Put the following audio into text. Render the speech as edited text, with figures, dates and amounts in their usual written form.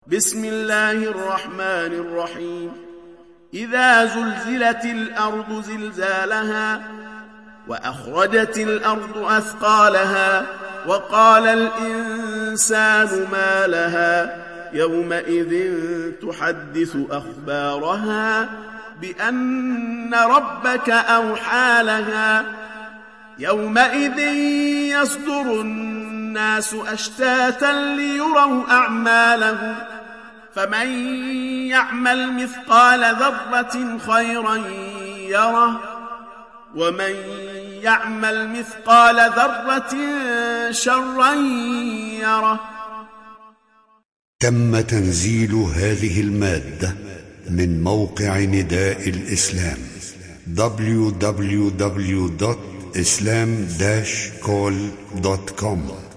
بسم الله الرحمن الرحيم. إذا زلزلت الأرض زلزالها وأخرجت الأرض أثقالها وقال الإنسان ما لها يومئذ تحدث أخبارها بأن ربك أوحى لها يومئذ يصدر الناس أشتاتا ليروا أعمالهم فمن يعمل مثقال ذرة خيرا يره ومن يعمل مثقال ذرة شرا يره. تم تنزيل هذه المادة من موقع نداء الإسلام www.islam-call.com